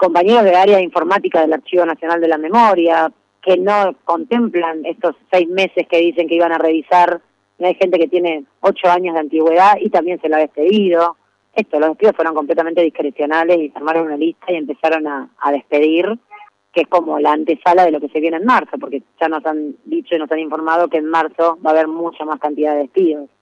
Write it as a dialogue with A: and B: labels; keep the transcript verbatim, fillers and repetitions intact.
A: compañeros de área de informática del Archivo Nacional de la Memoria, que no contemplan estos seis meses que dicen que iban a revisar. Hay gente que tiene ocho años de antigüedad y también se lo ha despedido. Esto, los despidos fueron completamente discrecionales y se armaron una lista y empezaron a, a despedir, que es como la antesala de lo que se viene en marzo, porque ya nos han dicho y nos han informado que en marzo va a haber mucha más cantidad de despidos.